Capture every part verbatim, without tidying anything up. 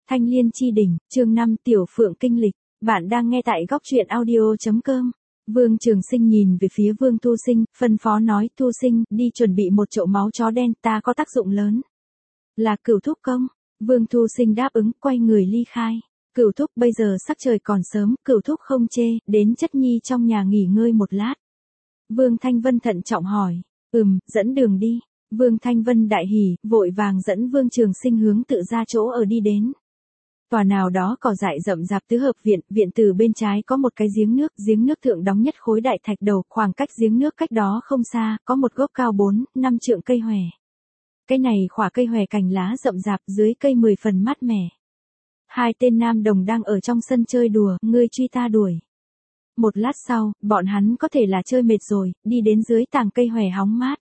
Thanh Liên Chi Đỉnh, chương năm Tiểu Phượng Kinh Lịch. Bạn đang nghe tại góc truyện audio chấm com. Vương Trường Sinh nhìn về phía Vương Thu Sinh, phân phó nói: Thu Sinh, đi chuẩn bị một chậu máu chó đen, ta có tác dụng lớn. Là Cửu Thúc công. Vương Thu Sinh đáp ứng, quay người ly khai. Cửu Thúc, bây giờ sắc trời còn sớm, Cửu Thúc không chê, đến chất nhi trong nhà nghỉ ngơi một lát. Vương Thanh Vân thận trọng hỏi. Ừm, dẫn đường đi. Vương Thanh Vân đại hỉ, vội vàng dẫn Vương Trường Sinh hướng tự ra chỗ ở đi đến. Tòa nào đó cỏ dại rậm rạp tứ hợp viện, viện từ bên trái có một cái giếng nước, giếng nước thượng đóng nhất khối đại thạch đầu, khoảng cách giếng nước cách đó không xa, có một gốc cao bốn, năm trượng cây hòe. Cái này khỏa cây hòe cành lá rậm rạp, dưới cây mười phần mát mẻ. Hai tên nam đồng đang ở trong sân chơi đùa, ngươi truy ta đuổi. Một lát sau, bọn hắn có thể là chơi mệt rồi, đi đến dưới tàng cây hòe hóng mát.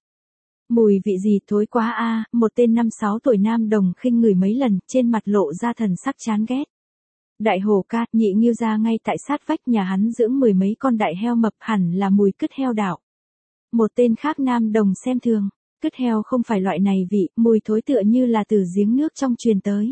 Mùi vị gì thối quá a, một tên năm sáu tuổi nam đồng khinh ngửi mấy lần, trên mặt lộ ra thần sắc chán ghét. Đại hổ ca, nhị nghiêu ra ngay tại sát vách nhà hắn dưỡng mười mấy con đại heo mập, hẳn là mùi cứt heo đạo. Một tên khác nam đồng xem thường, cứt heo không phải loại này vị, mùi thối tựa như là từ giếng nước trong truyền tới.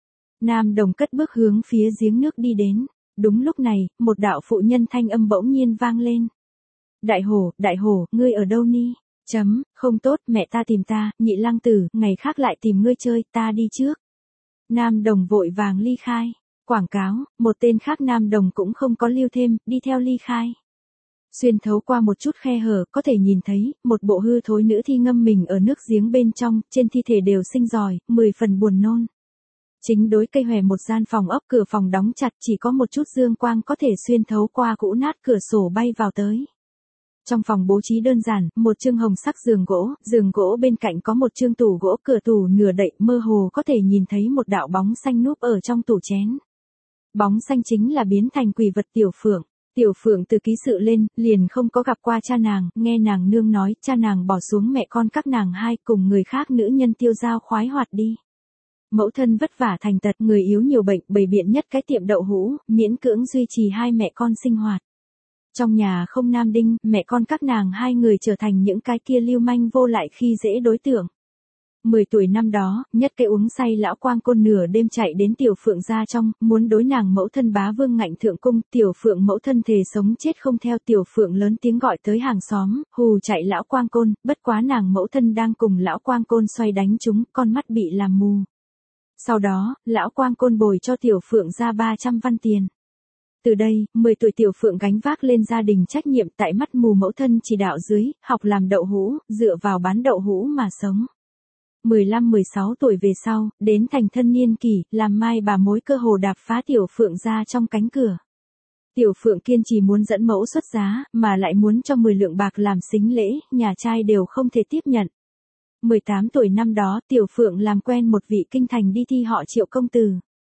Nam đồng cất bước hướng phía giếng nước đi đến. Đúng lúc này, một đạo phụ nhân thanh âm bỗng nhiên vang lên. Đại hổ, đại hổ, ngươi ở đâu ni? Chấm, không tốt, mẹ ta tìm ta, nhị lang tử, ngày khác lại tìm ngươi chơi, ta đi trước. Nam đồng vội vàng ly khai. Quảng cáo, một tên khác nam đồng cũng không có lưu thêm, đi theo ly khai. Xuyên thấu qua một chút khe hở, có thể nhìn thấy, một bộ hư thối nữ thi ngâm mình ở nước giếng bên trong, trên thi thể đều sinh giòi, mười phần buồn nôn. Chính đối cây hòe một gian phòng ốc, cửa phòng đóng chặt, chỉ có một chút dương quang có thể xuyên thấu qua cũ nát cửa sổ bay vào tới. Trong phòng bố trí đơn giản, một chương hồng sắc giường gỗ, giường gỗ bên cạnh có một chương tủ gỗ, cửa tủ nửa đậy, mơ hồ có thể nhìn thấy một đạo bóng xanh núp ở trong tủ chén. Bóng xanh chính là biến thành quỷ vật Tiểu Phượng. Tiểu Phượng từ ký sự lên, liền không có gặp qua cha nàng, nghe nàng nương nói, cha nàng bỏ xuống mẹ con các nàng hai, cùng người khác nữ nhân tiêu dao khoái hoạt đi. Mẫu thân vất vả thành tật, người yếu nhiều bệnh, bày biện nhất cái tiệm đậu hũ, miễn cưỡng duy trì hai mẹ con sinh hoạt. Trong nhà không nam đinh, mẹ con các nàng hai người trở thành những cái kia lưu manh vô lại khi dễ đối tượng. Mười tuổi năm đó, nhất cái uống say lão quang côn nửa đêm chạy đến Tiểu Phượng gia trong, muốn đối nàng mẫu thân bá vương ngạnh thượng cung, Tiểu Phượng mẫu thân thề sống chết không theo. Tiểu Phượng lớn tiếng gọi tới hàng xóm, hù chạy lão quang côn, bất quá nàng mẫu thân đang cùng lão quang côn xoay đánh chúng, con mắt bị làm mù. Sau đó, lão quang côn bồi cho Tiểu Phượng ra ba trăm văn tiền. Từ đây, mười tuổi Tiểu Phượng gánh vác lên gia đình trách nhiệm, tại mắt mù mẫu thân chỉ đạo dưới, học làm đậu hũ, dựa vào bán đậu hũ mà sống. mười lăm mười sáu tuổi về sau, đến thành thân niên kỳ, làm mai bà mối cơ hồ đạp phá Tiểu Phượng ra trong cánh cửa. Tiểu Phượng kiên trì muốn dẫn mẫu xuất giá, mà lại muốn cho mười lượng bạc làm sính lễ, nhà trai đều không thể tiếp nhận. mười tám tuổi năm đó, Tiểu Phượng làm quen một vị kinh thành đi thi họ Triệu công tử.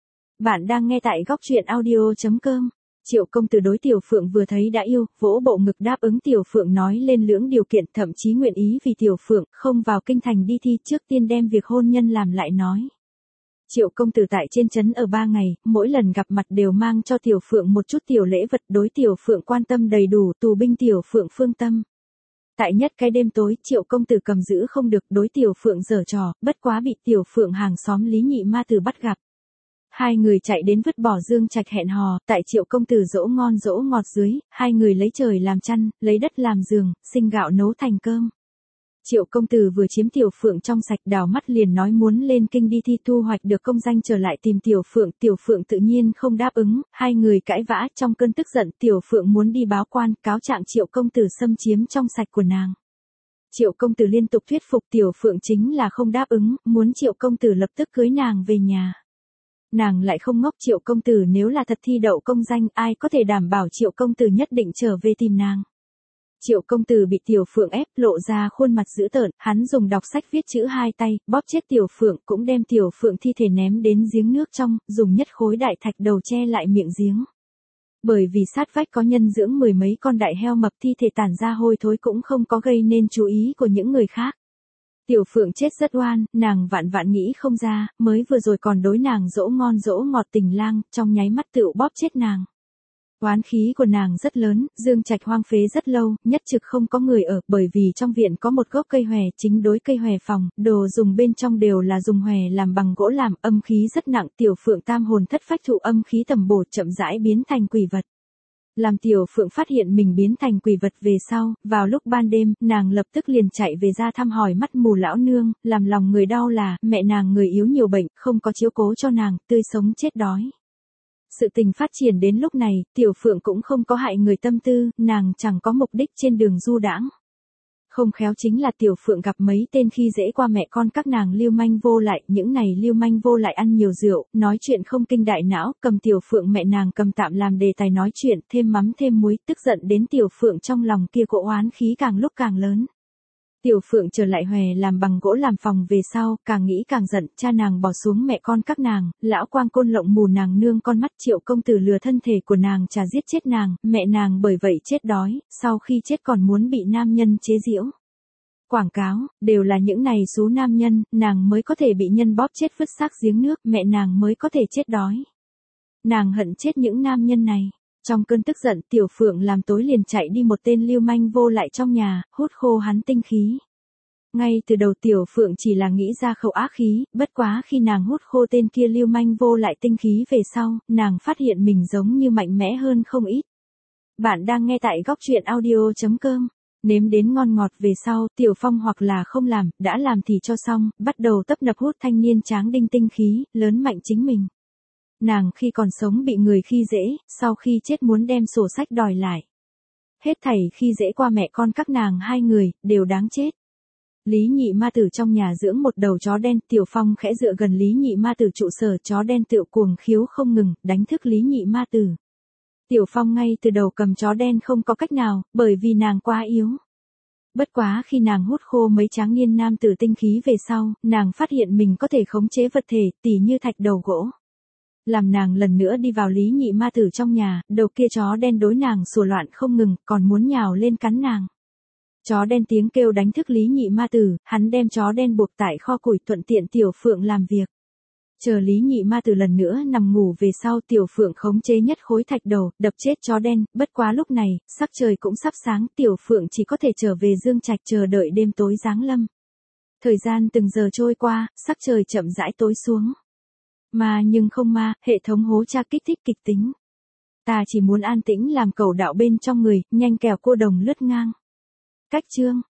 Bạn đang nghe tại góc truyện audio chấm com. Triệu công tử đối Tiểu Phượng vừa thấy đã yêu, vỗ bộ ngực đáp ứng Tiểu Phượng nói lên lưỡng điều kiện, thậm chí nguyện ý vì Tiểu Phượng không vào kinh thành đi thi, trước tiên đem việc hôn nhân làm lại nói. Triệu công tử tại trên trấn ở ba ngày, mỗi lần gặp mặt đều mang cho Tiểu Phượng một chút tiểu lễ vật, đối Tiểu Phượng quan tâm đầy đủ, tù binh Tiểu Phượng phương tâm. Tại nhất cái đêm tối, Triệu công tử cầm giữ không được, đối Tiểu Phượng giở trò, bất quá bị Tiểu Phượng hàng xóm Lý Nhị Ma Tử bắt gặp. Hai người chạy đến vứt bỏ dương trạch hẹn hò, tại Triệu công tử dỗ ngon dỗ ngọt dưới, hai người lấy trời làm chăn, lấy đất làm giường, sinh gạo nấu thành cơm. Triệu công tử vừa chiếm Tiểu Phượng trong sạch, đảo mắt liền nói muốn lên kinh đi thi, thu hoạch được công danh trở lại tìm Tiểu Phượng. Tiểu Phượng tự nhiên không đáp ứng, hai người cãi vã, trong cơn tức giận Tiểu Phượng muốn đi báo quan, cáo trạng Triệu công tử xâm chiếm trong sạch của nàng. Triệu công tử liên tục thuyết phục Tiểu Phượng chính là không đáp ứng, muốn Triệu công tử lập tức cưới nàng về nhà. Nàng lại không ngốc, Triệu công tử nếu là thật thi đậu công danh, ai có thể đảm bảo Triệu công tử nhất định trở về tìm nàng. Triệu công tử bị Tiểu Phượng ép, lộ ra khuôn mặt dữ tợn, hắn dùng đọc sách viết chữ hai tay, bóp chết Tiểu Phượng, cũng đem Tiểu Phượng thi thể ném đến giếng nước trong, dùng nhất khối đại thạch đầu che lại miệng giếng. Bởi vì sát vách có nhân dưỡng mười mấy con đại heo mập, thi thể tản ra hôi thối cũng không có gây nên chú ý của những người khác. Tiểu Phượng chết rất oan, nàng vạn vạn nghĩ không ra, mới vừa rồi còn đối nàng dỗ ngon dỗ ngọt tình lang, trong nháy mắt tựu bóp chết nàng. Oán khí của nàng rất lớn, Dương Trạch hoang phế rất lâu, nhất trực không có người ở, bởi vì trong viện có một gốc cây hòe, chính đối cây hòe phòng, đồ dùng bên trong đều là dùng hòe làm bằng gỗ làm, âm khí rất nặng, Tiểu Phượng tam hồn thất phách thụ âm khí tầm bổ, chậm rãi biến thành quỷ vật. Làm Tiểu Phượng phát hiện mình biến thành quỷ vật về sau, vào lúc ban đêm, nàng lập tức liền chạy về ra thăm hỏi mắt mù lão nương, làm lòng người đau là, mẹ nàng người yếu nhiều bệnh, không có chiếu cố cho nàng, tươi sống chết đói. Sự tình phát triển đến lúc này, Tiểu Phượng cũng không có hại người tâm tư, nàng chẳng có mục đích trên đường du đãng. Không khéo chính là Tiểu Phượng gặp mấy tên khi dễ qua mẹ con các nàng lưu manh vô lại, những này lưu manh vô lại ăn nhiều rượu, nói chuyện không kinh đại não, cầm Tiểu Phượng mẹ nàng cầm tạm làm đề tài nói chuyện, thêm mắm thêm muối, tức giận đến Tiểu Phượng trong lòng kia cỗ oán khí càng lúc càng lớn. Tiểu Phượng trở lại hòe làm bằng gỗ làm phòng về sau, càng nghĩ càng giận, cha nàng bỏ xuống mẹ con các nàng, lão quang côn lộng mù nàng nương con mắt, Triệu công tử lừa thân thể của nàng trà giết chết nàng, mẹ nàng bởi vậy chết đói, sau khi chết còn muốn bị nam nhân chế giễu. Quảng cáo, đều là những này số nam nhân, nàng mới có thể bị nhân bóp chết vứt xác giếng nước, mẹ nàng mới có thể chết đói. Nàng hận chết những nam nhân này. Trong cơn tức giận, Tiểu Phượng làm tối liền chạy đi một tên lưu manh vô lại trong nhà, hút khô hắn tinh khí. Ngay từ đầu Tiểu Phượng chỉ là nghĩ ra khẩu ác khí, bất quá khi nàng hút khô tên kia lưu manh vô lại tinh khí về sau, nàng phát hiện mình giống như mạnh mẽ hơn không ít. Bạn đang nghe tại góc truyện audio chấm com. Nếm đến ngon ngọt về sau, Tiểu Phong hoặc là không làm, đã làm thì cho xong, bắt đầu tấp nập hút thanh niên tráng đinh tinh khí, lớn mạnh chính mình. Nàng khi còn sống bị người khi dễ, sau khi chết muốn đem sổ sách đòi lại. Hết thảy khi dễ qua mẹ con các nàng hai người, đều đáng chết. Lý Nhị Ma Tử trong nhà dưỡng một đầu chó đen, Tiểu Phong khẽ dựa gần Lý Nhị Ma Tử trụ sở, chó đen tựa cuồng khiếu không ngừng, đánh thức Lý Nhị Ma Tử. Tiểu Phong ngay từ đầu cầm chó đen không có cách nào, bởi vì nàng quá yếu. Bất quá khi nàng hút khô mấy tráng niên nam tử tinh khí về sau, nàng phát hiện mình có thể khống chế vật thể, tỉ như thạch đầu gỗ. Làm nàng lần nữa đi vào Lý Nhị Ma Tử trong nhà, đầu kia chó đen đối nàng sủa loạn không ngừng, còn muốn nhào lên cắn nàng. Chó đen tiếng kêu đánh thức Lý Nhị Ma Tử, hắn đem chó đen buộc tại kho củi thuận tiện Tiểu Phượng làm việc. Chờ Lý Nhị Ma Tử lần nữa nằm ngủ về sau, Tiểu Phượng khống chế nhất khối thạch đầu, đập chết chó đen, bất quá lúc này, sắc trời cũng sắp sáng, Tiểu Phượng chỉ có thể trở về Dương Trạch chờ đợi đêm tối giáng lâm. Thời gian từng giờ trôi qua, sắc trời chậm rãi tối xuống. Mà nhưng không ma, hệ thống hố tra kích thích kịch tính. Ta chỉ muốn an tĩnh làm cầu đạo bên trong người, nhanh kẻo cô đồng lướt ngang. Cách chương